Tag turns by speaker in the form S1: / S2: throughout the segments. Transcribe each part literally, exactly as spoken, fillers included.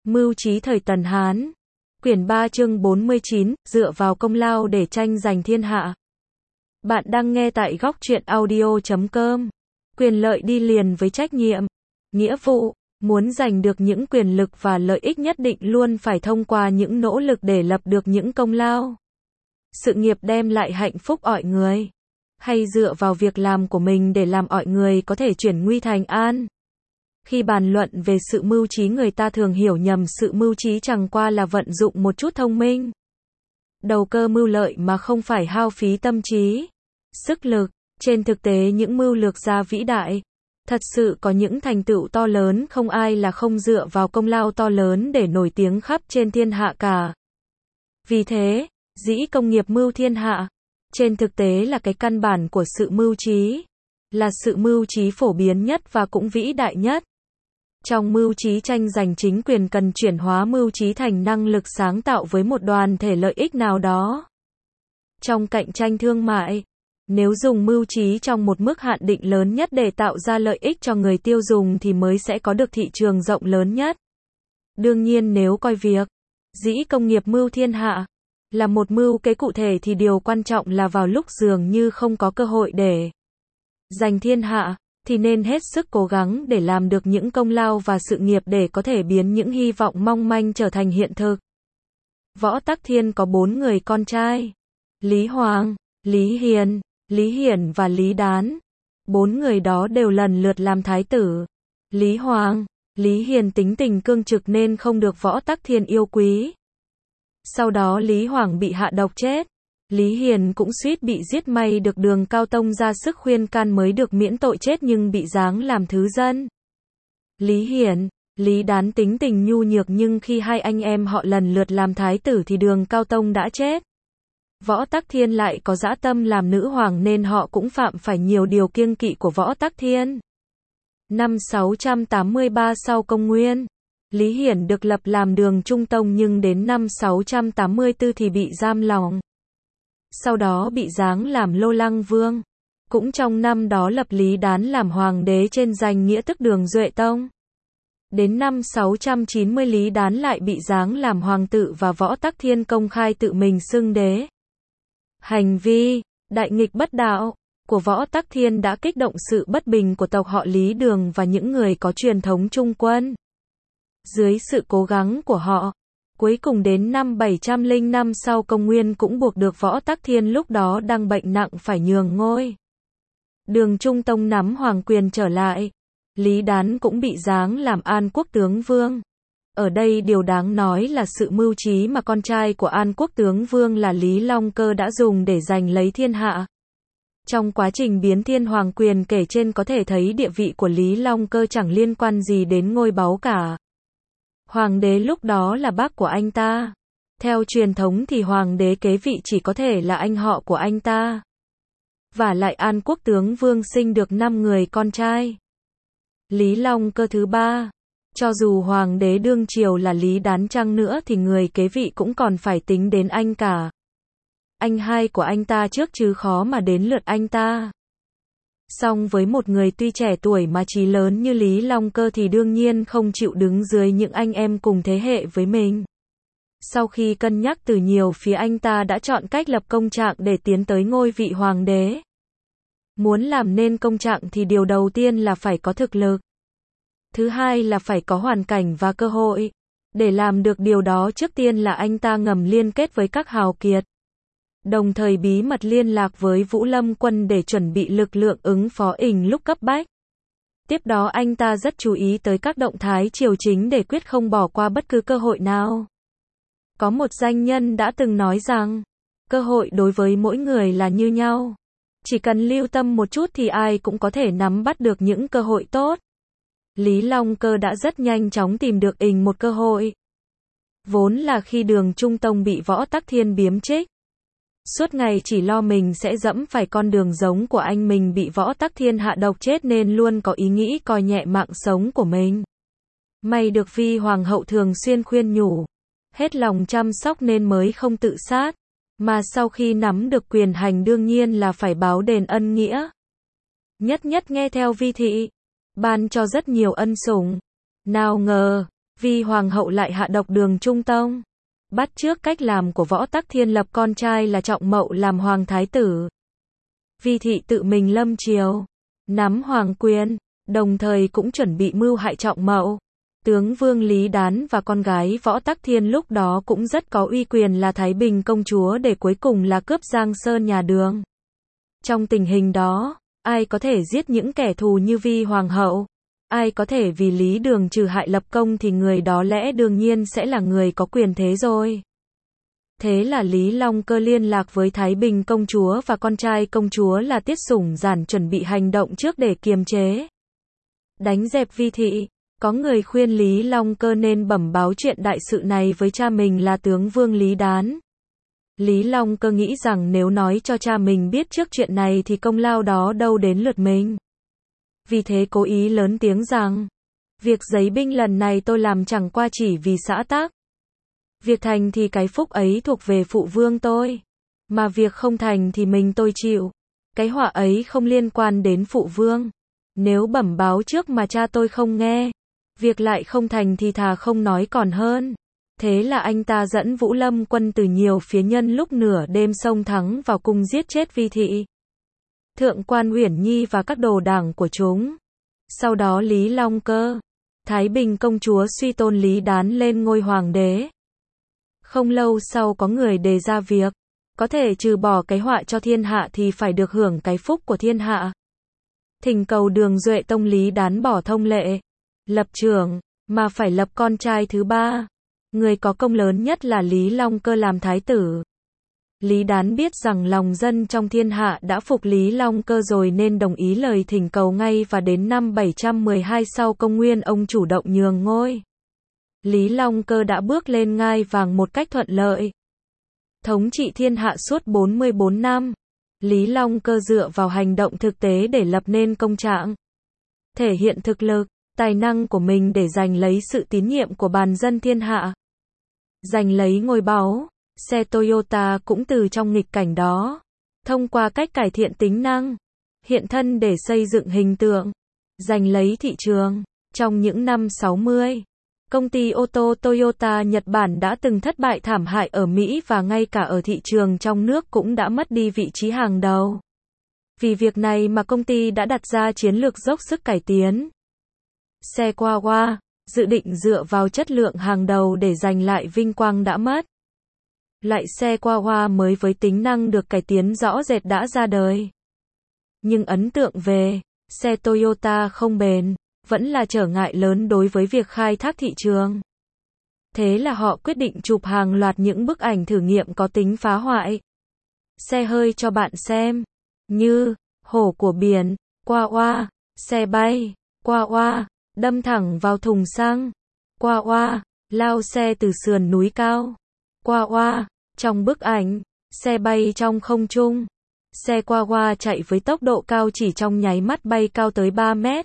S1: Mưu trí thời Tần Hán. Quyển ba chương bốn mươi chín, dựa vào công lao để tranh giành thiên hạ. Bạn đang nghe tại góc truyện audio chấm com. Quyền lợi đi liền với trách nhiệm, nghĩa vụ. Muốn giành được những quyền lực và lợi ích nhất định luôn phải thông qua những nỗ lực để lập được những công lao. Sự nghiệp đem lại hạnh phúc mọi người, hay dựa vào việc làm của mình để làm mọi người có thể chuyển nguy thành an. Khi bàn luận về sự mưu trí, người ta thường hiểu nhầm sự mưu trí chẳng qua là vận dụng một chút thông minh, đầu cơ mưu lợi mà không phải hao phí tâm trí, sức lực. Trên thực tế những mưu lược gia vĩ đại, thật sự có những thành tựu to lớn không ai là không dựa vào công lao to lớn để nổi tiếng khắp trên thiên hạ cả. Vì thế, dĩ công nghiệp mưu thiên hạ, trên thực tế là cái căn bản của sự mưu trí, là sự mưu trí phổ biến nhất và cũng vĩ đại nhất. Trong mưu trí tranh giành chính quyền cần chuyển hóa mưu trí thành năng lực sáng tạo với một đoàn thể lợi ích nào đó. Trong cạnh tranh thương mại, nếu dùng mưu trí trong một mức hạn định lớn nhất để tạo ra lợi ích cho người tiêu dùng thì mới sẽ có được thị trường rộng lớn nhất. Đương nhiên nếu coi việc dĩ công nghiệp mưu thiên hạ là một mưu kế cụ thể thì điều quan trọng là vào lúc dường như không có cơ hội để giành thiên hạ, thì nên hết sức cố gắng để làm được những công lao và sự nghiệp để có thể biến những hy vọng mong manh trở thành hiện thực. Võ Tắc Thiên có bốn người con trai: Lý Hoàng, Lý Hiền, Lý Hiển và Lý Đán. Bốn người đó đều lần lượt làm thái tử. Lý Hoàng, Lý Hiền tính tình cương trực nên không được Võ Tắc Thiên yêu quý. Sau đó Lý Hoàng bị hạ độc chết. Lý Hiền cũng suýt bị giết, may được Đường Cao Tông ra sức khuyên can mới được miễn tội chết nhưng bị giáng làm thứ dân. Lý Hiển, Lý Đán tính tình nhu nhược nhưng khi hai anh em họ lần lượt làm thái tử thì Đường Cao Tông đã chết. Võ Tắc Thiên lại có dã tâm làm nữ hoàng nên họ cũng phạm phải nhiều điều kiêng kỵ của Võ Tắc Thiên. Năm sáu trăm tám mươi ba sau công nguyên, Lý Hiển được lập làm Đường Trung Tông nhưng đến năm sáu trăm tám mươi tư thì bị giam lỏng. Sau đó bị giáng làm Lô Lăng Vương. Cũng trong năm đó lập Lý Đán làm hoàng đế trên danh nghĩa tức Đường Duệ Tông. Đến năm sáu trăm chín mươi Lý Đán lại bị giáng làm hoàng tử và Võ Tắc Thiên công khai tự mình xưng đế. Hành vi đại nghịch bất đạo của Võ Tắc Thiên đã kích động sự bất bình của tộc họ Lý Đường và những người có truyền thống trung quân. Dưới sự cố gắng của họ, cuối cùng đến năm bảy trăm lẻ năm sau công nguyên cũng buộc được Võ Tắc Thiên lúc đó đang bệnh nặng phải nhường ngôi. Đường Trung Tông nắm hoàng quyền trở lại. Lý Đán cũng bị giáng làm An Quốc tướng vương. Ở đây điều đáng nói là sự mưu trí mà con trai của An Quốc tướng vương là Lý Long Cơ đã dùng để giành lấy thiên hạ. Trong quá trình biến thiên hoàng quyền kể trên có thể thấy địa vị của Lý Long Cơ chẳng liên quan gì đến ngôi báu cả. Hoàng đế lúc đó là bác của anh ta. Theo truyền thống thì hoàng đế kế vị chỉ có thể là anh họ của anh ta. Và lại An Quốc tướng vương sinh được năm người con trai. Lý Long Cơ thứ ba. Cho dù hoàng đế đương triều là Lý Đán chăng nữa thì người kế vị cũng còn phải tính đến anh cả. Anh hai của anh ta trước chứ khó mà đến lượt anh ta. Song với một người tuy trẻ tuổi mà trí lớn như Lý Long Cơ thì đương nhiên không chịu đứng dưới những anh em cùng thế hệ với mình. Sau khi cân nhắc từ nhiều phía, anh ta đã chọn cách lập công trạng để tiến tới ngôi vị hoàng đế. Muốn làm nên công trạng thì điều đầu tiên là phải có thực lực. Thứ hai là phải có hoàn cảnh và cơ hội. Để làm được điều đó trước tiên là anh ta ngầm liên kết với các hào kiệt. Đồng thời bí mật liên lạc với Vũ Lâm quân để chuẩn bị lực lượng ứng phó ình lúc cấp bách. Tiếp đó anh ta rất chú ý tới các động thái triều chính để quyết không bỏ qua bất cứ cơ hội nào. Có một danh nhân đã từng nói rằng, cơ hội đối với mỗi người là như nhau. Chỉ cần lưu tâm một chút thì ai cũng có thể nắm bắt được những cơ hội tốt. Lý Long Cơ đã rất nhanh chóng tìm được ình một cơ hội. Vốn là khi Đường Trung Tông bị Võ Tắc Thiên biếm trích, suốt ngày chỉ lo mình sẽ dẫm phải con đường giống của anh mình bị Võ Tắc Thiên hạ độc chết nên luôn có ý nghĩ coi nhẹ mạng sống của mình. May được Vi Hoàng hậu thường xuyên khuyên nhủ, hết lòng chăm sóc nên mới không tự sát. Mà sau khi nắm được quyền hành đương nhiên là phải báo đền ân nghĩa. Nhất nhất nghe theo Vi thị, ban cho rất nhiều ân sủng. Nào ngờ, Vi hoàng hậu lại hạ độc Đường Trung Tông. Bắt chước cách làm của Võ Tắc Thiên lập con trai là Trọng Mậu làm hoàng thái tử. Vi thị tự mình lâm triều, nắm hoàng quyền, đồng thời cũng chuẩn bị mưu hại Trọng Mậu. Tướng Vương Lý Đán và con gái Võ Tắc Thiên lúc đó cũng rất có uy quyền là Thái Bình công chúa để cuối cùng là cướp Giang Sơn nhà Đường. Trong tình hình đó, ai có thể giết những kẻ thù như Vi hoàng hậu? Ai có thể vì Lý Đường trừ hại lập công thì người đó lẽ đương nhiên sẽ là người có quyền thế rồi. Thế là Lý Long Cơ liên lạc với Thái Bình công chúa và con trai công chúa là Tiết Sủng Giản chuẩn bị hành động trước để kiềm chế, đánh dẹp Vi thị. Có người khuyên Lý Long Cơ nên bẩm báo chuyện đại sự này với cha mình là tướng Vương Lý Đán. Lý Long Cơ nghĩ rằng nếu nói cho cha mình biết trước chuyện này thì công lao đó đâu đến lượt mình. Vì thế cố ý lớn tiếng rằng, việc giấy binh lần này tôi làm chẳng qua chỉ vì xã tắc. Việc thành thì cái phúc ấy thuộc về phụ vương tôi. Mà việc không thành thì mình tôi chịu. Cái họa ấy không liên quan đến phụ vương. Nếu bẩm báo trước mà cha tôi không nghe, việc lại không thành thì thà không nói còn hơn. Thế là anh ta dẫn Vũ Lâm quân từ nhiều phía nhân lúc nửa đêm xông thắng vào cung giết chết Vi thị, Thượng quan Uyển Nhi và các đồ đảng của chúng. Sau đó Lý Long Cơ, Thái Bình công chúa suy tôn Lý Đán lên ngôi hoàng đế. Không lâu sau có người đề ra việc, có thể trừ bỏ cái họa cho thiên hạ thì phải được hưởng cái phúc của thiên hạ. Thỉnh cầu Đường Duệ Tông Lý Đán bỏ thông lệ, lập trưởng, mà phải lập con trai thứ ba. Người có công lớn nhất là Lý Long Cơ làm thái tử. Lý Đán biết rằng lòng dân trong thiên hạ đã phục Lý Long Cơ rồi nên đồng ý lời thỉnh cầu ngay, và đến năm bảy trăm mười hai sau công nguyên ông chủ động nhường ngôi. Lý Long Cơ đã bước lên ngai vàng một cách thuận lợi, thống trị thiên hạ suốt bốn mươi bốn năm. Lý Long Cơ dựa vào hành động thực tế để lập nên công trạng, thể hiện thực lực, tài năng của mình để giành lấy sự tín nhiệm của bàn dân thiên hạ, giành lấy ngôi báu. Xe Toyota cũng từ trong nghịch cảnh đó, thông qua cách cải thiện tính năng, hiện thân để xây dựng hình tượng, giành lấy thị trường. Trong những năm sáu mươi, công ty ô tô Toyota Nhật Bản đã từng thất bại thảm hại ở Mỹ và ngay cả ở thị trường trong nước cũng đã mất đi vị trí hàng đầu. Vì việc này mà công ty đã đặt ra chiến lược dốc sức cải tiến xe Wawa, dự định dựa vào chất lượng hàng đầu để giành lại vinh quang đã mất. Loại xe Wawa mới với tính năng được cải tiến rõ rệt đã ra đời. Nhưng ấn tượng về xe Toyota không bền vẫn là trở ngại lớn đối với việc khai thác thị trường. Thế là họ quyết định chụp hàng loạt những bức ảnh thử nghiệm có tính phá hoại xe hơi cho bạn xem, như hổ của biển, Wawa, xe bay, Wawa, đâm thẳng vào thùng xăng, Wawa, lao xe từ sườn núi cao, Wawa. Trong bức ảnh, xe bay trong không trung. Xe Wawa chạy với tốc độ cao chỉ trong nháy mắt bay cao tới ba mét,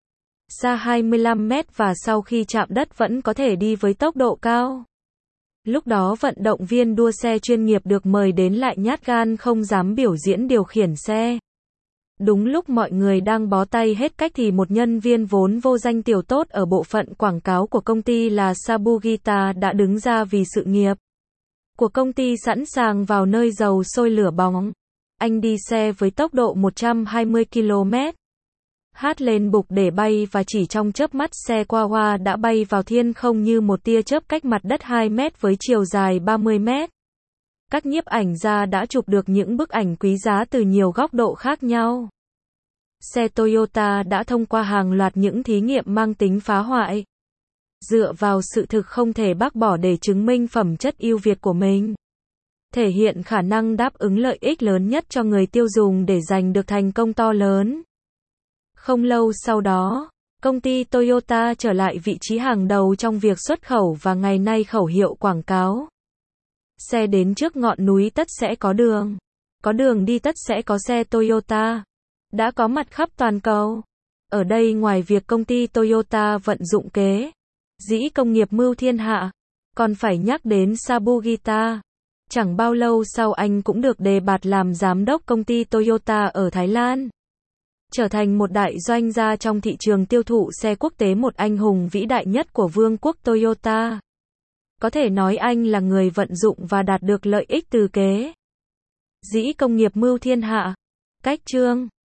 S1: xa hai mươi lăm mét và sau khi chạm đất vẫn có thể đi với tốc độ cao. Lúc đó vận động viên đua xe chuyên nghiệp được mời đến lại nhát gan không dám biểu diễn điều khiển xe. Đúng lúc mọi người đang bó tay hết cách thì một nhân viên vốn vô danh tiểu tốt ở bộ phận quảng cáo của công ty là Sabugita đã đứng ra vì sự nghiệp của công ty sẵn sàng vào nơi dầu sôi lửa bỏng. Anh đi xe với tốc độ một trăm hai mươi ki lô mét, hát lên bục để bay và chỉ trong chớp mắt xe Wawa đã bay vào thiên không như một tia chớp cách mặt đất hai mét với chiều dài ba mươi mét. Các nhiếp ảnh gia đã chụp được những bức ảnh quý giá từ nhiều góc độ khác nhau. Xe Toyota đã thông qua hàng loạt những thí nghiệm mang tính phá hoại, dựa vào sự thực không thể bác bỏ để chứng minh phẩm chất ưu việt của mình, thể hiện khả năng đáp ứng lợi ích lớn nhất cho người tiêu dùng để giành được thành công to lớn. Không lâu sau đó, công ty Toyota trở lại vị trí hàng đầu trong việc xuất khẩu và ngày nay khẩu hiệu quảng cáo xe đến trước ngọn núi tất sẽ có đường, có đường đi tất sẽ có xe Toyota, đã có mặt khắp toàn cầu. Ở đây ngoài việc công ty Toyota vận dụng kế dĩ công nghiệp mưu thiên hạ, còn phải nhắc đến Sabugita. Chẳng bao lâu sau anh cũng được đề bạt làm giám đốc công ty Toyota ở Thái Lan. Trở thành một đại doanh gia trong thị trường tiêu thụ xe quốc tế, một anh hùng vĩ đại nhất của vương quốc Toyota. Có thể nói anh là người vận dụng và đạt được lợi ích từ kế dĩ công nghiệp mưu thiên hạ. Cách chương